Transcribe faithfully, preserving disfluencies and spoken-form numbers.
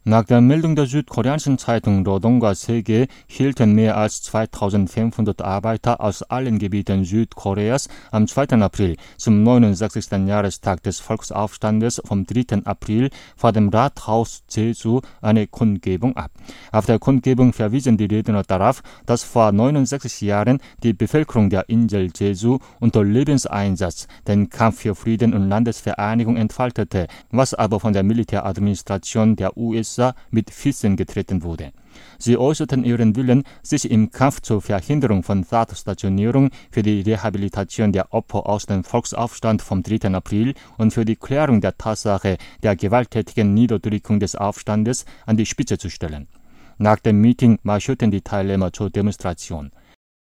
Nach der Meldung der südkoreanischen Zeitung Rodongwa Seoge hielten mehr als zweitausendfünfhundert Arbeiter aus allen Gebieten Südkoreas am zweiten April zum neunundsechzigsten Jahrestag des Volksaufstandes vom dritten April vor dem Rathaus Jeju eine Kundgebung ab. Auf der Kundgebung verwiesen die Redner darauf, dass vor neunundsechzig Jahren die Bevölkerung der Insel Jeju unter Lebenseinsatz den Kampf für Frieden und Landesvereinigung entfaltete, was aber von der Militäradministration der U S A mit Füßen getreten wurde. Sie äußerten ihren Willen, sich im Kampf zur Verhinderung von T H A D-Stationierung, für die Rehabilitation der Opfer aus dem Volksaufstand vom dritten April und für die Klärung der Tatsache der gewalttätigen Niederdrückung des Aufstandes an die Spitze zu stellen. Nach dem Meeting marschierten die Teilnehmer zur Demonstration.